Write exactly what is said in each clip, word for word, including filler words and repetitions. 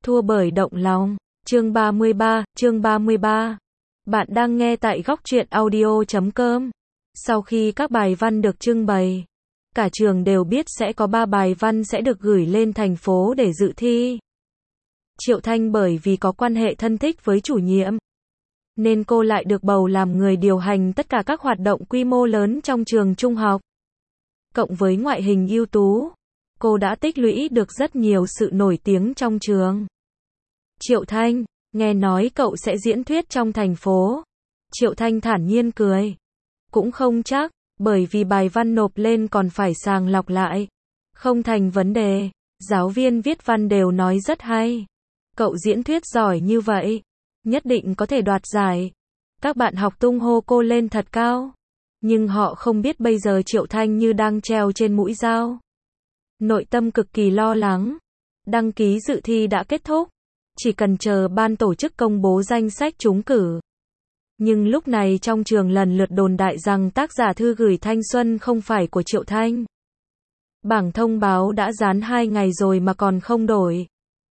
Thua bởi động lòng. Chương ba mươi ba, chương ba mươi ba. Bạn đang nghe tại góc truyện audio chấm com. Sau khi các bài văn được trưng bày, cả trường đều biết sẽ có ba bài văn sẽ được gửi lên thành phố để dự thi. Triệu Thanh bởi vì có quan hệ thân thích với chủ nhiệm, nên cô lại được bầu làm người điều hành tất cả các hoạt động quy mô lớn trong trường trung học. Cộng với ngoại hình ưu tú, cô đã tích lũy được rất nhiều sự nổi tiếng trong trường. Triệu Thanh, nghe nói cậu sẽ diễn thuyết trong thành phố. Triệu Thanh thản nhiên cười. Cũng không chắc, bởi vì bài văn nộp lên còn phải sàng lọc lại. Không thành vấn đề, giáo viên viết văn đều nói rất hay. Cậu diễn thuyết giỏi như vậy, nhất định có thể đoạt giải. Các bạn học tung hô cô lên thật cao. Nhưng họ không biết bây giờ Triệu Thanh như đang treo trên mũi dao. Nội tâm cực kỳ lo lắng. Đăng ký dự thi đã kết thúc, chỉ cần chờ ban tổ chức công bố danh sách trúng cử. Nhưng lúc này trong trường lần lượt đồn đại rằng tác giả thư gửi thanh xuân không phải của Triệu Thanh. Bảng thông báo đã dán hai ngày rồi mà còn không đổi.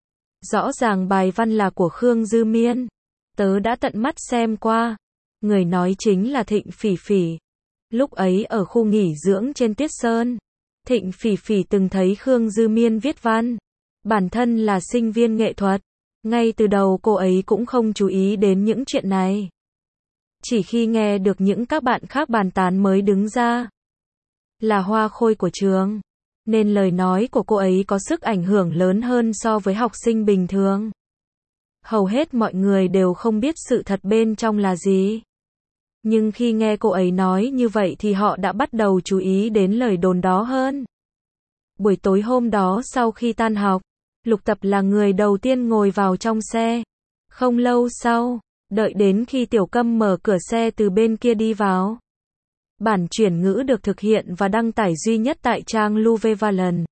Rõ ràng bài văn là của Khương Dư Miên. Tớ đã tận mắt xem qua. Người nói chính là Thịnh Phỉ Phỉ. Lúc ấy ở khu nghỉ dưỡng trên Tiết Sơn, Thịnh Phỉ Phỉ từng thấy Khương Dư Miên viết văn. Bản thân là sinh viên nghệ thuật. Ngay từ đầu cô ấy cũng không chú ý đến những chuyện này. Chỉ khi nghe được những các bạn khác bàn tán mới đứng ra. Là hoa khôi của trường, nên lời nói của cô ấy có sức ảnh hưởng lớn hơn so với học sinh bình thường. Hầu hết mọi người đều không biết sự thật bên trong là gì. Nhưng khi nghe cô ấy nói như vậy thì họ đã bắt đầu chú ý đến lời đồn đó hơn. Buổi tối hôm đó sau khi tan học, Lục Tập là người đầu tiên ngồi vào trong xe. Không lâu sau, đợi đến khi Tiểu Câm mở cửa xe từ bên kia đi vào. Bản chuyển ngữ được thực hiện và đăng tải duy nhất tại trang Luvevalent.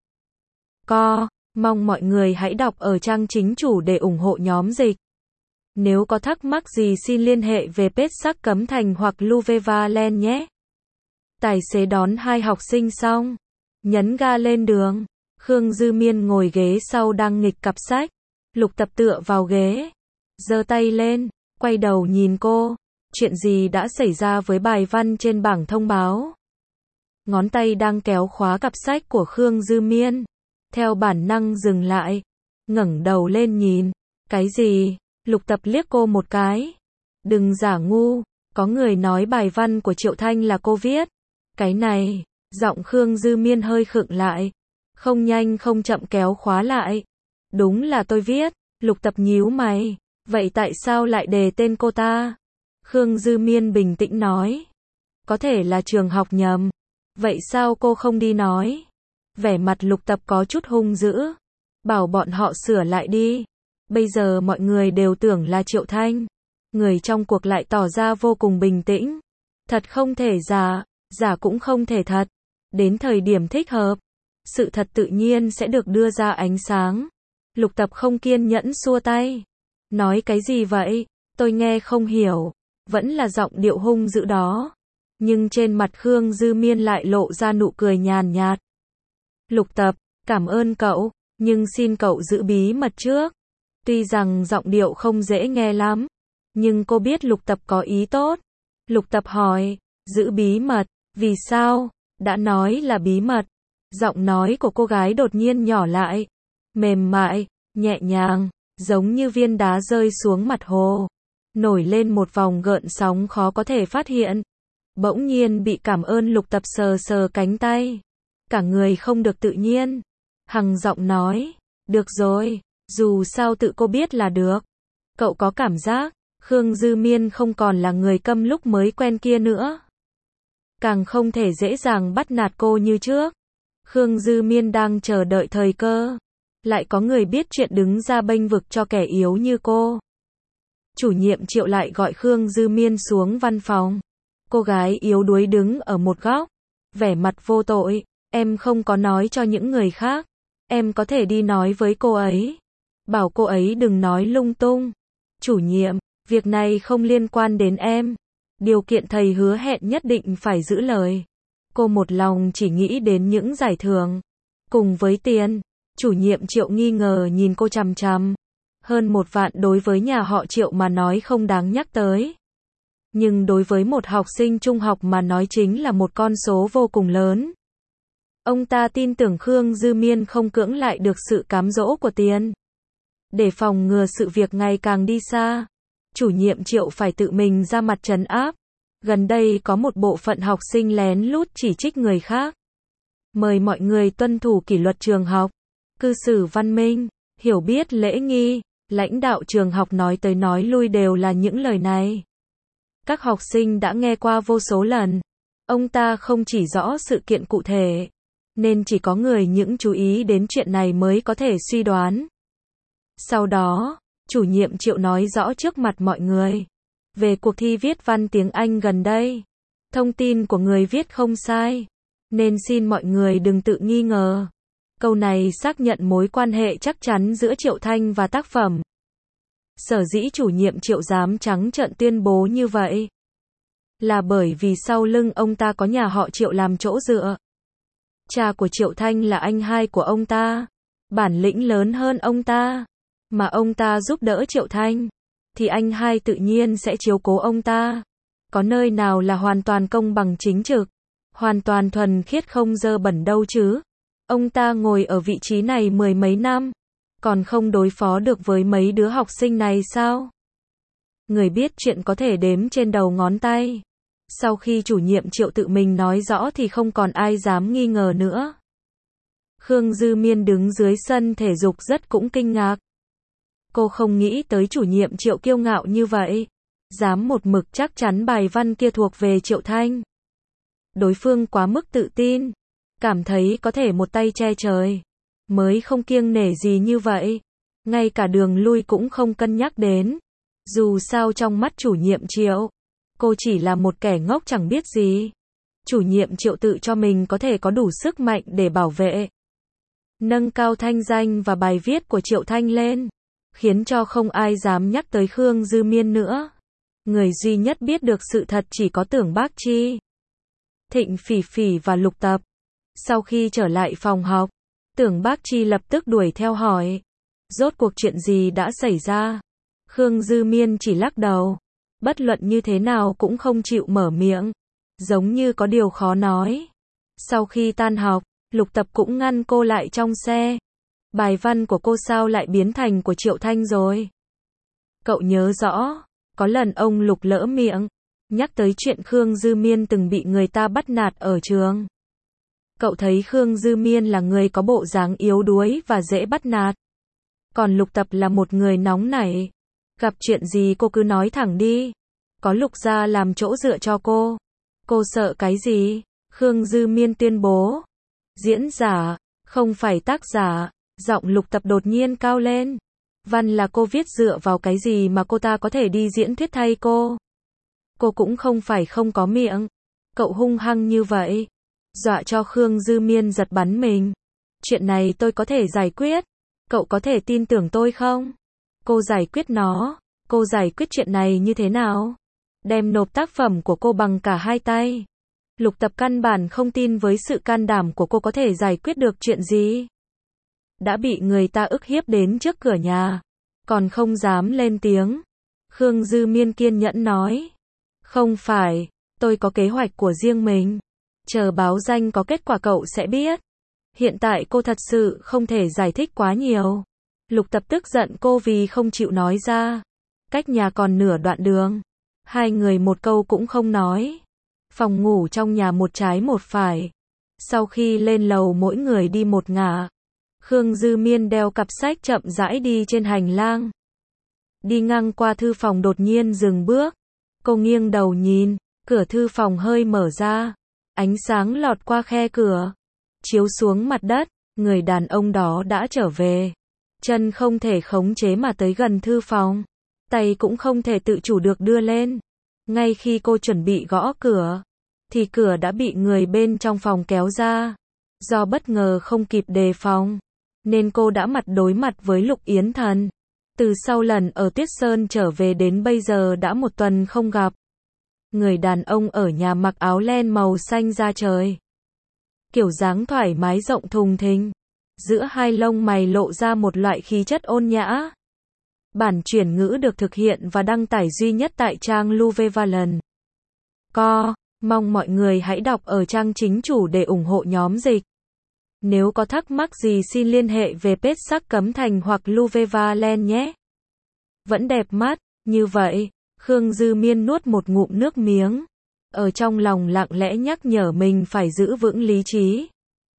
Co, mong mọi người hãy đọc ở trang chính chủ để ủng hộ nhóm dịch. Nếu có thắc mắc gì xin liên hệ về page Sắc Cấm Thành hoặc Luvevalent nhé. Tài xế đón hai học sinh xong, nhấn ga lên đường. Khương Dư Miên ngồi ghế sau đang nghịch cặp sách. Lục Tập tựa vào ghế, giơ tay lên, quay đầu nhìn cô. Chuyện gì đã xảy ra với bài văn trên bảng thông báo? Ngón tay đang kéo khóa cặp sách của Khương Dư Miên. Theo bản năng dừng lại, ngẩng đầu lên nhìn. Cái gì? Lục Tập liếc cô một cái. Đừng giả ngu, có người nói bài văn của Triệu Thanh là cô viết. Cái này, giọng Khương Dư Miên hơi khựng lại. Không nhanh không chậm kéo khóa lại. Đúng là tôi viết. Lục Tập nhíu mày. Vậy tại sao lại đề tên cô ta? Khương Dư Miên bình tĩnh nói. Có thể là trường học nhầm. Vậy sao cô không đi nói? Vẻ mặt Lục Tập có chút hung dữ. Bảo bọn họ sửa lại đi. Bây giờ mọi người đều tưởng là Triệu Thanh. Người trong cuộc lại tỏ ra vô cùng bình tĩnh. Thật không thể giả, giả cũng không thể thật. Đến thời điểm thích hợp, sự thật tự nhiên sẽ được đưa ra ánh sáng. Lục Tập không kiên nhẫn xua tay. Nói cái gì vậy? Tôi nghe không hiểu. Vẫn là giọng điệu hung dữ đó. Nhưng trên mặt Khương Dư Miên lại lộ ra nụ cười nhàn nhạt. Lục Tập, cảm ơn cậu, nhưng xin cậu giữ bí mật trước. Tuy rằng giọng điệu không dễ nghe lắm, nhưng cô biết Lục Tập có ý tốt. Lục Tập hỏi, giữ bí mật, vì sao? Đã nói là bí mật. Giọng nói của cô gái đột nhiên nhỏ lại, mềm mại, nhẹ nhàng, giống như viên đá rơi xuống mặt hồ, nổi lên một vòng gợn sóng khó có thể phát hiện. Bỗng nhiên bị cảm ơn Lục Tập sờ sờ cánh tay. Cả người không được tự nhiên. Hằng giọng nói, được rồi, dù sao tự cô biết là được. Cậu có cảm giác, Khương Dư Miên không còn là người câm lúc mới quen kia nữa. Càng không thể dễ dàng bắt nạt cô như trước. Khương Dư Miên đang chờ đợi thời cơ. Lại có người biết chuyện đứng ra bênh vực cho kẻ yếu như cô. Chủ nhiệm Triệu lại gọi Khương Dư Miên xuống văn phòng. Cô gái yếu đuối đứng ở một góc, vẻ mặt vô tội. Em không có nói cho những người khác. Em có thể đi nói với cô ấy. Bảo cô ấy đừng nói lung tung. Chủ nhiệm, việc này không liên quan đến em. Điều kiện thầy hứa hẹn nhất định phải giữ lời. Cô một lòng chỉ nghĩ đến những giải thưởng. Cùng với tiền. Chủ nhiệm Triệu nghi ngờ nhìn cô chằm chằm. Hơn một vạn đối với nhà họ Triệu mà nói không đáng nhắc tới. Nhưng đối với một học sinh trung học mà nói chính là một con số vô cùng lớn. Ông ta tin tưởng Khương Dư Miên không cưỡng lại được sự cám dỗ của tiền. Để phòng ngừa sự việc ngày càng đi xa, chủ nhiệm Triệu phải tự mình ra mặt trấn áp. Gần đây có một bộ phận học sinh lén lút chỉ trích người khác. Mời mọi người tuân thủ kỷ luật trường học, cư xử văn minh, hiểu biết lễ nghi. Lãnh đạo trường học nói tới nói lui đều là những lời này. Các học sinh đã nghe qua vô số lần. Ông ta không chỉ rõ sự kiện cụ thể, nên chỉ có người những chú ý đến chuyện này mới có thể suy đoán. Sau đó, chủ nhiệm Triệu nói rõ trước mặt mọi người về cuộc thi viết văn tiếng Anh gần đây. Thông tin của người viết không sai, nên xin mọi người đừng tự nghi ngờ. Câu này xác nhận mối quan hệ chắc chắn giữa Triệu Thanh và tác phẩm. Sở dĩ chủ nhiệm Triệu dám trắng trợn tuyên bố như vậy, là bởi vì sau lưng ông ta có nhà họ Triệu làm chỗ dựa. Cha của Triệu Thanh là anh hai của ông ta, bản lĩnh lớn hơn ông ta, mà ông ta giúp đỡ Triệu Thanh, thì anh hai tự nhiên sẽ chiếu cố ông ta. Có nơi nào là hoàn toàn công bằng chính trực, hoàn toàn thuần khiết không dơ bẩn đâu chứ. Ông ta ngồi ở vị trí này mười mấy năm, còn không đối phó được với mấy đứa học sinh này sao? Người biết chuyện có thể đếm trên đầu ngón tay. Sau khi chủ nhiệm Triệu tự mình nói rõ thì không còn ai dám nghi ngờ nữa. Khương Dư Miên đứng dưới sân thể dục rất cũng kinh ngạc. Cô không nghĩ tới chủ nhiệm Triệu kiêu ngạo như vậy, dám một mực chắc chắn bài văn kia thuộc về Triệu Thanh. Đối phương quá mức tự tin, cảm thấy có thể một tay che trời, mới không kiêng nể gì như vậy. Ngay cả đường lui cũng không cân nhắc đến. Dù sao trong mắt chủ nhiệm Triệu, cô chỉ là một kẻ ngốc chẳng biết gì. Chủ nhiệm Triệu tự cho mình có thể có đủ sức mạnh để bảo vệ, nâng cao thanh danh và bài viết của Triệu Thanh lên, khiến cho không ai dám nhắc tới Khương Dư Miên nữa. Người duy nhất biết được sự thật chỉ có Tưởng Bác Chi, Thịnh Phỉ Phỉ và Lục Tập. Sau khi trở lại phòng học, Tưởng Bác Chi lập tức đuổi theo hỏi, rốt cuộc chuyện gì đã xảy ra? Khương Dư Miên chỉ lắc đầu, bất luận như thế nào cũng không chịu mở miệng, giống như có điều khó nói. Sau khi tan học, Lục Tập cũng ngăn cô lại trong xe. Bài văn của cô sao lại biến thành của Triệu Thanh rồi? Cậu nhớ rõ, có lần ông Lục lỡ miệng, nhắc tới chuyện Khương Dư Miên từng bị người ta bắt nạt ở trường. Cậu thấy Khương Dư Miên là người có bộ dáng yếu đuối và dễ bắt nạt. Còn Lục Tập là một người nóng nảy. Gặp chuyện gì cô cứ nói thẳng đi. Có Lục gia làm chỗ dựa cho cô. Cô sợ cái gì? Khương Dư Miên tuyên bố. Diễn giả, không phải tác giả. Giọng Lục Tập đột nhiên cao lên. Văn là cô viết, dựa vào cái gì mà cô ta có thể đi diễn thuyết thay cô? Cô cũng không phải không có miệng. Cậu hung hăng như vậy, dọa cho Khương Dư Miên giật bắn mình. Chuyện này tôi có thể giải quyết. Cậu có thể tin tưởng tôi không? Cô giải quyết nó. Cô giải quyết chuyện này như thế nào? Đem nộp tác phẩm của cô bằng cả hai tay. Lục Tập căn bản không tin với sự can đảm của cô có thể giải quyết được chuyện gì. Đã bị người ta ức hiếp đến trước cửa nhà, còn không dám lên tiếng. Khương Dư Miên kiên nhẫn nói. Không phải, tôi có kế hoạch của riêng mình. Chờ báo danh có kết quả cậu sẽ biết. Hiện tại cô thật sự không thể giải thích quá nhiều. Lục Tập tức giận cô vì không chịu nói ra. Cách nhà còn nửa đoạn đường. Hai người một câu cũng không nói. Phòng ngủ trong nhà một trái một phải. Sau khi lên lầu mỗi người đi một ngả. Khương Dư Miên đeo cặp sách chậm rãi đi trên hành lang. Đi ngang qua thư phòng đột nhiên dừng bước. Cô nghiêng đầu nhìn, cửa thư phòng hơi mở ra. Ánh sáng lọt qua khe cửa, chiếu xuống mặt đất. Người đàn ông đó đã trở về. Chân không thể khống chế mà tới gần thư phòng. Tay cũng không thể tự chủ được đưa lên. Ngay khi cô chuẩn bị gõ cửa, thì cửa đã bị người bên trong phòng kéo ra. Do bất ngờ không kịp đề phòng, nên cô đã mặt đối mặt với Lục Yến Thần. Từ sau lần ở Tuyết Sơn trở về đến bây giờ đã một tuần không gặp. Người đàn ông ở nhà mặc áo len màu xanh da trời. Kiểu dáng thoải mái rộng thùng thình. Giữa hai lông mày lộ ra một loại khí chất ôn nhã. Bản chuyển ngữ được thực hiện và đăng tải duy nhất tại trang Luvevalon chấm co. Mong mọi người hãy đọc ở trang chính chủ để ủng hộ nhóm dịch. Nếu có thắc mắc gì xin liên hệ về page Sắc Cấm Thành hoặc Luvevalon nhé. Vẫn đẹp mắt, như vậy, Khương Dư Miên nuốt một ngụm nước miếng. Ở trong lòng lặng lẽ nhắc nhở mình phải giữ vững lý trí.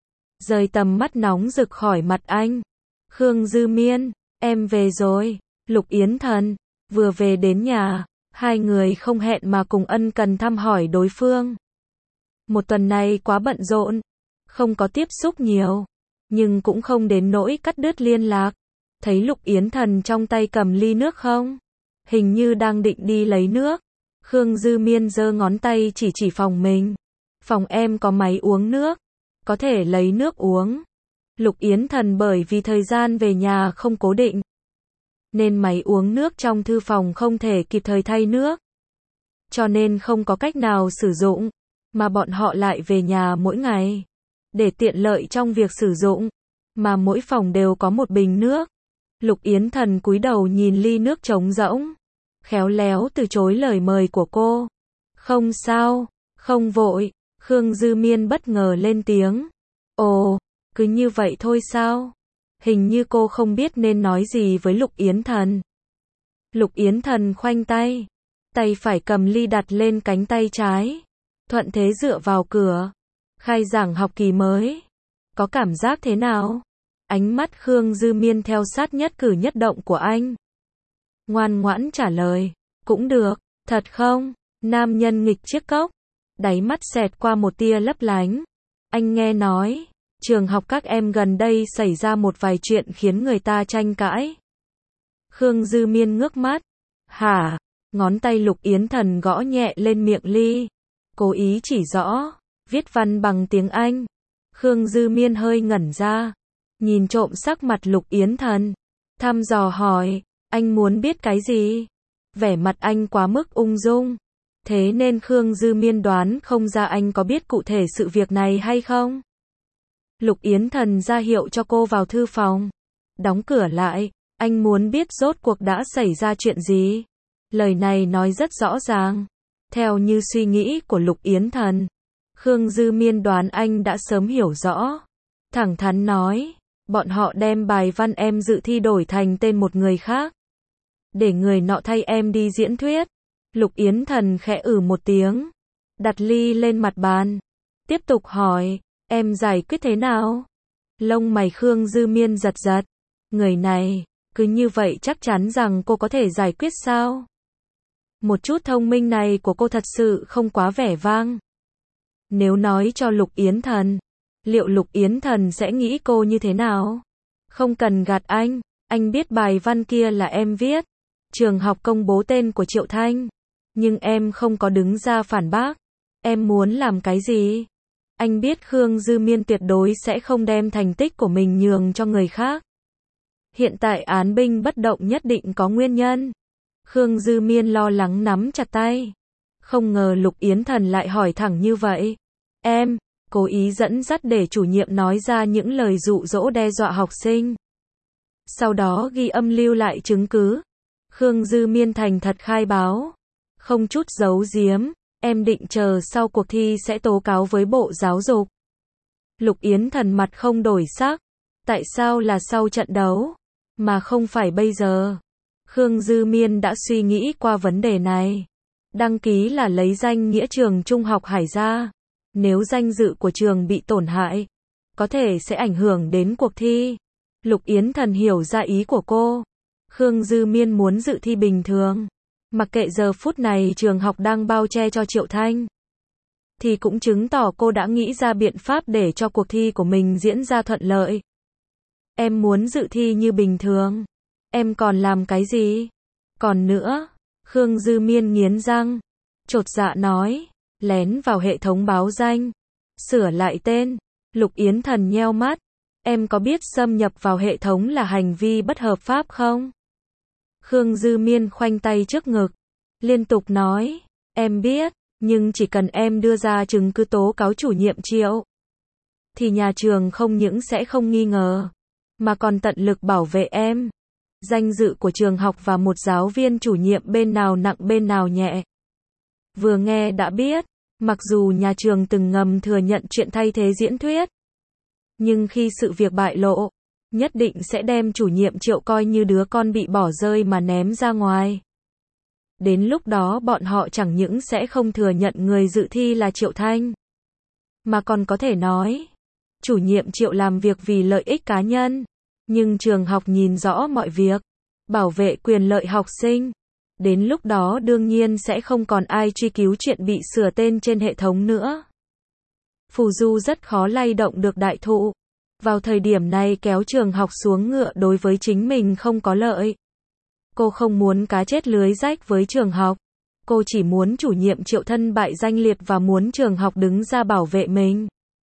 Rời tầm mắt nóng rực khỏi mặt anh. Khương Dư Miên, em về rồi. Lục Yến Thần, vừa về đến nhà, hai người không hẹn mà cùng ân cần thăm hỏi đối phương. Một tuần này quá bận rộn, không có tiếp xúc nhiều, nhưng cũng không đến nỗi cắt đứt liên lạc. Thấy Lục Yến Thần trong tay cầm ly nước không? Hình như đang định đi lấy nước. Khương Dư Miên giơ ngón tay chỉ chỉ phòng mình. Phòng em có máy uống nước, có thể lấy nước uống. Lục Yến Thần bởi vì thời gian về nhà không cố định, nên máy uống nước trong thư phòng không thể kịp thời thay nước. Cho nên không có cách nào sử dụng, mà bọn họ lại về nhà mỗi ngày. Để tiện lợi trong việc sử dụng, mà mỗi phòng đều có một bình nước. Lục Yến Thần cúi đầu nhìn ly nước trống rỗng, khéo léo từ chối lời mời của cô. Không sao, không vội. Khương Dư Miên bất ngờ lên tiếng. Ồ, cứ như vậy thôi sao? Hình như cô không biết nên nói gì với Lục Yến Thần. Lục Yến Thần khoanh tay, tay phải cầm ly đặt lên cánh tay trái, thuận thế dựa vào cửa. Khai giảng học kỳ mới, có cảm giác thế nào? Ánh mắt Khương Dư Miên theo sát nhất cử nhất động của anh. Ngoan ngoãn trả lời, cũng được, thật không? Nam nhân nghịch chiếc cốc, đáy mắt xẹt qua một tia lấp lánh. Anh nghe nói, trường học các em gần đây xảy ra một vài chuyện khiến người ta tranh cãi. Khương Dư Miên ngước mắt. Hả? Ngón tay Lục Yến Thần gõ nhẹ lên miệng ly, cố ý chỉ rõ, viết văn bằng tiếng Anh. Khương Dư Miên hơi ngẩn ra, nhìn trộm sắc mặt Lục Yến Thần, thăm dò hỏi, anh muốn biết cái gì? Vẻ mặt anh quá mức ung dung, thế nên Khương Dư Miên đoán không ra anh có biết cụ thể sự việc này hay không. Lục Yến Thần ra hiệu cho cô vào thư phòng, đóng cửa lại. Anh muốn biết rốt cuộc đã xảy ra chuyện gì. Lời này nói rất rõ ràng. Theo như suy nghĩ của Lục Yến Thần, Khương Dư Miên đoán anh đã sớm hiểu rõ. Thẳng thắn nói, bọn họ đem bài văn em dự thi đổi thành tên một người khác, để người nọ thay em đi diễn thuyết. Lục Yến Thần khẽ ử một tiếng, đặt ly lên mặt bàn, tiếp tục hỏi, em giải quyết thế nào? Lông mày Khương Dư Miên giật giật. Người này, cứ như vậy chắc chắn rằng cô có thể giải quyết sao? Một chút thông minh này của cô thật sự không quá vẻ vang. Nếu nói cho Lục Yến Thần, liệu Lục Yến Thần sẽ nghĩ cô như thế nào? Không cần gạt anh, anh biết bài văn kia là em viết. Trường học công bố tên của Triệu Thanh, nhưng em không có đứng ra phản bác. Em muốn làm cái gì? Anh biết Khương Dư Miên tuyệt đối sẽ không đem thành tích của mình nhường cho người khác. Hiện tại án binh bất động nhất định có nguyên nhân. Khương Dư Miên lo lắng nắm chặt tay. Không ngờ Lục Yến Thần lại hỏi thẳng như vậy. Em, cố ý dẫn dắt để chủ nhiệm nói ra những lời dụ dỗ đe dọa học sinh. Sau đó ghi âm lưu lại chứng cứ. Khương Dư Miên thành thật khai báo. Không chút giấu giếm, em định chờ sau cuộc thi sẽ tố cáo với Bộ Giáo dục. Lục Yến Thần mặt không đổi sắc. Tại sao là sau trận đấu, mà không phải bây giờ? Khương Dư Miên đã suy nghĩ qua vấn đề này. Đăng ký là lấy danh nghĩa trường Trung học Hải ra. Nếu danh dự của trường bị tổn hại, có thể sẽ ảnh hưởng đến cuộc thi. Lục Yến Thần hiểu ra ý của cô. Khương Dư Miên muốn dự thi bình thường. Mặc kệ giờ phút này trường học đang bao che cho Triệu Thanh, thì cũng chứng tỏ cô đã nghĩ ra biện pháp để cho cuộc thi của mình diễn ra thuận lợi. Em muốn dự thi như bình thường. Em còn làm cái gì? Còn nữa, Khương Dư Miên nghiến răng, chột dạ nói, lén vào hệ thống báo danh, sửa lại tên. Lục Yến Thần nheo mắt, em có biết xâm nhập vào hệ thống là hành vi bất hợp pháp không? Khương Dư Miên khoanh tay trước ngực, liên tục nói, em biết, nhưng chỉ cần em đưa ra chứng cứ tố cáo chủ nhiệm Triệu, thì nhà trường không những sẽ không nghi ngờ, mà còn tận lực bảo vệ em. danh dự của trường học và một giáo viên chủ nhiệm bên nào nặng bên nào nhẹ. Vừa nghe đã biết, mặc dù nhà trường từng ngầm thừa nhận chuyện thay thế diễn thuyết, nhưng khi sự việc bại lộ, nhất định sẽ đem chủ nhiệm Triệu coi như đứa con bị bỏ rơi mà ném ra ngoài. Đến lúc đó bọn họ chẳng những sẽ không thừa nhận người dự thi là Triệu Thanh, mà còn có thể nói, chủ nhiệm Triệu làm việc vì lợi ích cá nhân, nhưng trường học nhìn rõ mọi việc, bảo vệ quyền lợi học sinh. Đến lúc đó đương nhiên sẽ không còn ai truy cứu chuyện bị sửa tên trên hệ thống nữa. Phù Du rất khó lay động được đại thụ. Vào thời điểm này kéo trường học xuống ngựa đối với chính mình không có lợi. Cô không muốn cá chết lưới rách với trường học. Cô chỉ muốn chủ nhiệm Triệu thân bại danh liệt và muốn trường học đứng ra bảo vệ mình.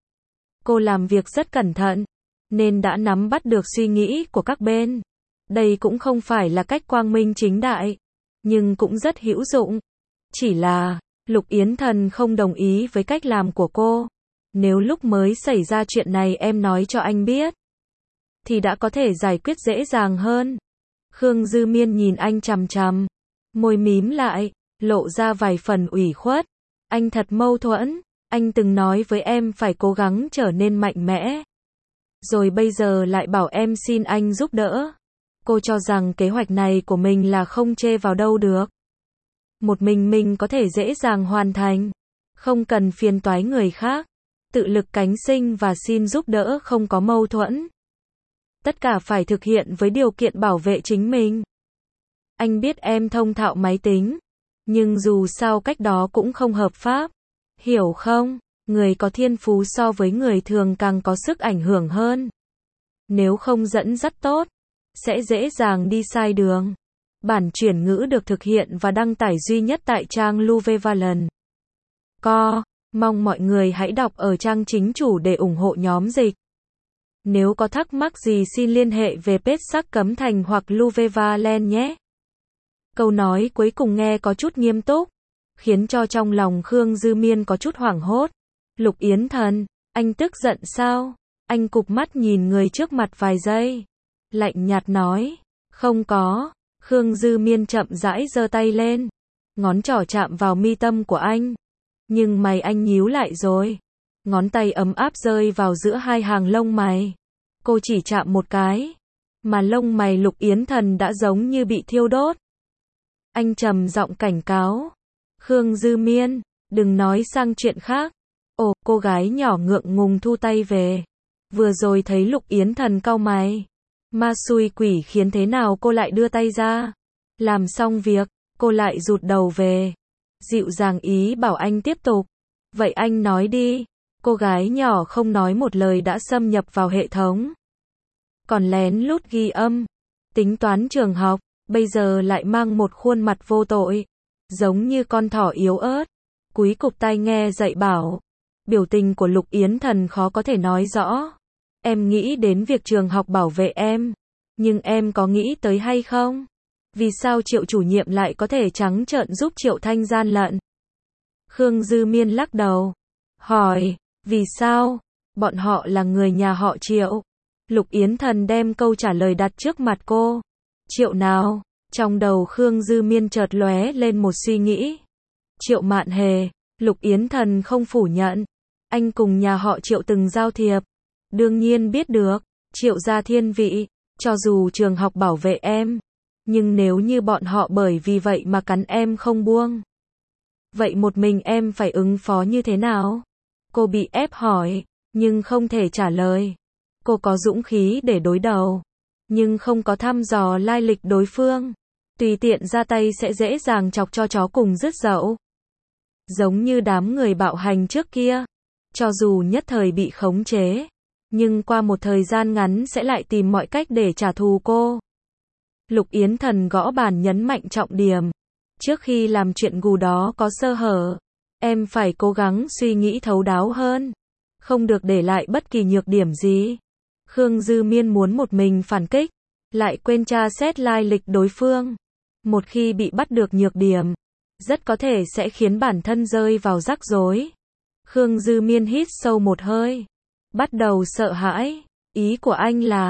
Cô làm việc rất cẩn thận, nên đã nắm bắt được suy nghĩ của các bên. Đây cũng không phải là cách quang minh chính đại, nhưng cũng rất hữu dụng. Chỉ là, Lục Yến Thần không đồng ý với cách làm của cô. Nếu lúc mới xảy ra chuyện này em nói cho anh biết, thì đã có thể giải quyết dễ dàng hơn. Khương Dư Miên nhìn anh chằm chằm, môi mím lại, lộ ra vài phần ủy khuất. Anh thật mâu thuẫn, anh từng nói với em phải cố gắng trở nên mạnh mẽ. Rồi bây giờ lại bảo em xin anh giúp đỡ. Cô cho rằng kế hoạch này của mình là không chê vào đâu được. Một mình mình có thể dễ dàng hoàn thành, không cần phiền toái người khác. Tự lực cánh sinh và xin giúp đỡ không có mâu thuẫn. Tất cả phải thực hiện với điều kiện bảo vệ chính mình. Anh biết em thông thạo máy tính, nhưng dù sao cách đó cũng không hợp pháp. Hiểu không? Người có thiên phú so với người thường càng có sức ảnh hưởng hơn. Nếu không dẫn dắt tốt, sẽ dễ dàng đi sai đường. Bản chuyển ngữ được thực hiện và đăng tải duy nhất tại trang Luvevalon. Co. Mong mọi người hãy đọc ở trang chính chủ để ủng hộ nhóm dịch. Nếu có thắc mắc gì xin liên hệ về page Sắc Cấm Thành hoặc Luvevalon nhé. Câu nói cuối cùng nghe có chút nghiêm túc, khiến cho trong lòng Khương Dư Miên có chút hoảng hốt. Lục Yến Thần, anh tức giận sao? Anh cụp mắt nhìn người trước mặt vài giây. Lạnh nhạt nói, không có. Khương Dư Miên chậm rãi giơ tay lên, ngón trỏ chạm vào mi tâm của anh. Nhưng mày anh nhíu lại rồi. Ngón tay ấm áp rơi vào giữa hai hàng lông mày. Cô chỉ chạm một cái, mà lông mày Lục Yến Thần đã giống như bị thiêu đốt. Anh trầm giọng cảnh cáo. Khương Dư Miên, đừng nói sang chuyện khác. Ồ, cô gái nhỏ ngượng ngùng thu tay về. Vừa rồi thấy Lục Yến Thần cau mày. Ma xui quỷ khiến thế nào cô lại đưa tay ra. Làm xong việc, cô lại rụt đầu về. Dịu dàng ý bảo anh tiếp tục. Vậy anh nói đi. Cô gái nhỏ không nói một lời đã xâm nhập vào hệ thống. Còn lén lút ghi âm. Tính toán trường học, bây giờ lại mang một khuôn mặt vô tội. Giống như con thỏ yếu ớt. Cúi cụp tai nghe dạy bảo. Biểu tình của Lục Yến Thần khó có thể nói rõ. Em nghĩ đến việc trường học bảo vệ em. Nhưng em có nghĩ tới hay không? Vì sao Triệu chủ nhiệm lại có thể trắng trợn giúp Triệu Thanh gian lận? Khương Dư Miên lắc đầu. Hỏi, vì sao? Bọn họ là người nhà họ Triệu. Lục Yến Thần đem câu trả lời đặt trước mặt cô. Triệu nào? Trong đầu Khương Dư Miên chợt lóe lên một suy nghĩ. Triệu Mạn Hề. Lục Yến Thần không phủ nhận. Anh cùng nhà họ Triệu từng giao thiệp. Đương nhiên biết được. Triệu gia thiên vị. Cho dù trường học bảo vệ em, nhưng nếu như bọn họ bởi vì vậy mà cắn em không buông, vậy một mình em phải ứng phó như thế nào? Cô bị ép hỏi, nhưng không thể trả lời. Cô có dũng khí để đối đầu, nhưng không có thăm dò lai lịch đối phương. Tùy tiện ra tay sẽ dễ dàng chọc cho chó cùng rứt dậu. Giống như đám người bạo hành trước kia, cho dù nhất thời bị khống chế, nhưng qua một thời gian ngắn sẽ lại tìm mọi cách để trả thù cô. Lục Yến Thần gõ bàn nhấn mạnh trọng điểm. Trước khi làm chuyện gù đó có sơ hở, em phải cố gắng suy nghĩ thấu đáo hơn. Không được để lại bất kỳ nhược điểm gì. Khương Dư Miên muốn một mình phản kích, lại quên tra xét lai lịch đối phương. Một khi bị bắt được nhược điểm, rất có thể sẽ khiến bản thân rơi vào rắc rối. Khương Dư Miên hít sâu một hơi. Bắt đầu sợ hãi. Ý của anh là,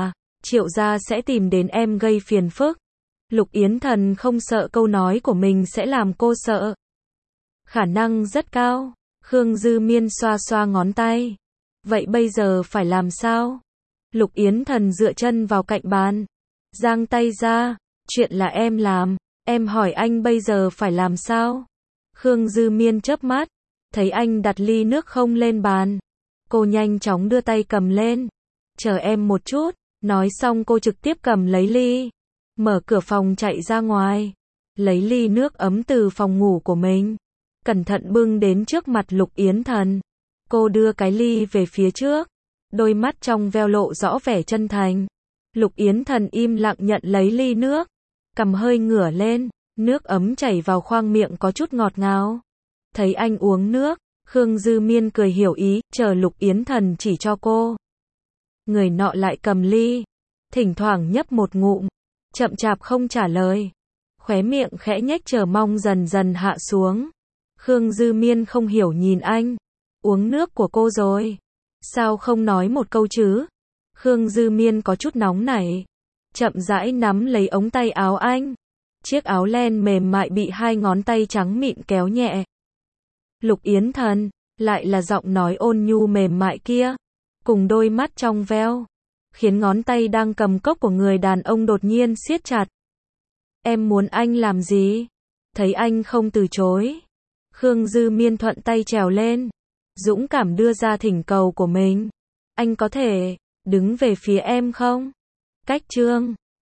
Triệu gia sẽ tìm đến em gây phiền phức. Lục Yến Thần không sợ câu nói của mình sẽ làm cô sợ. Khả năng rất cao. Khương Dư Miên xoa xoa ngón tay. Vậy bây giờ phải làm sao? Lục Yến Thần dựa chân vào cạnh bàn. Giang tay ra. Chuyện là em làm. Em hỏi anh bây giờ phải làm sao? Khương Dư Miên chớp mắt. Thấy anh đặt ly nước không lên bàn. Cô nhanh chóng đưa tay cầm lên. Chờ em một chút. Nói xong cô trực tiếp cầm lấy ly. Mở cửa phòng chạy ra ngoài. Lấy ly nước ấm từ phòng ngủ của mình. Cẩn thận bưng đến trước mặt Lục Yến Thần. Cô đưa cái ly về phía trước. Đôi mắt trong veo lộ rõ vẻ chân thành. Lục Yến Thần im lặng nhận lấy ly nước. Cầm hơi ngửa lên. Nước ấm chảy vào khoang miệng có chút ngọt ngào. Thấy anh uống nước. Khương Dư Miên cười hiểu ý. Chờ Lục Yến Thần chỉ cho cô. Người nọ lại cầm ly. Thỉnh thoảng nhấp một ngụm. Chậm chạp không trả lời. Khóe miệng khẽ nhếch chờ mong dần dần hạ xuống. Khương Dư Miên không hiểu nhìn anh. Uống nước của cô rồi. Sao không nói một câu chứ? Khương Dư Miên có chút nóng nảy. Chậm rãi nắm lấy ống tay áo anh. Chiếc áo len mềm mại bị hai ngón tay trắng mịn kéo nhẹ. Lục Yến Thần, lại là giọng nói ôn nhu mềm mại kia. Cùng đôi mắt trong veo. Khiến ngón tay đang cầm cốc của người đàn ông đột nhiên siết chặt. Em muốn anh làm gì? Thấy anh không từ chối. Khương Dư Miên thuận tay trèo lên. Dũng cảm đưa ra thỉnh cầu của mình. Anh có thể đứng về phía em không? Cách chương